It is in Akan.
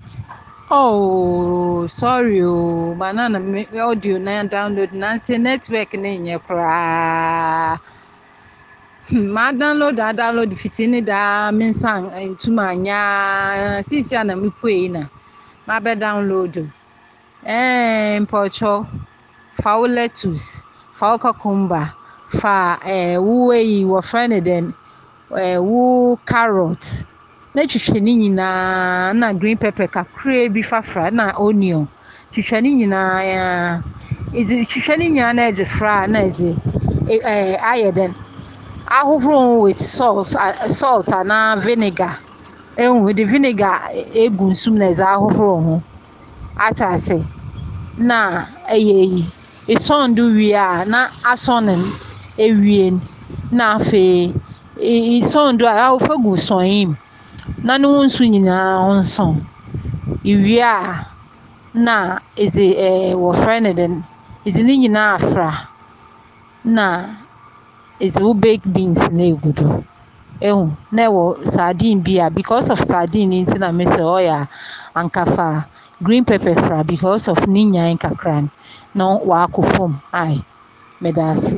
Oh, sorry oh, banana me audio na download na say network na nyɛ koraa. Ma download fitini da me nsan ntuma anya sisi na me pue na. Ma be download. Mpocho, fa wo lettuce, fa wo cucumber, fa wo yi wo friend den wo carrot. Na twitwa ne nyinaa na green pepper kakra bi fafra na onion. Twitwa ne nyinaa twitwa ne nyinaa na edze fra na edze ayɛ den ahohoro with salt ana vinegar. The vinegar egu nsum na edze ahohoro ho. Atase na esɔndo wie a na asɔne ewie na afei esɔndo a wofa gu sɔnye mu na ne ho nsu nyinaa ɔnsɔn. Iwie a na edze wɔfrɛ ne den edze ne nyinaa afra na edze wo baked beans na egu do. Na ɛwɔ sardine bi a because of sardine nti na me sɛ ɔyɛ a anka fa green pepper fra because of ne nyan kakra no na wakɔ fam. Meda ase.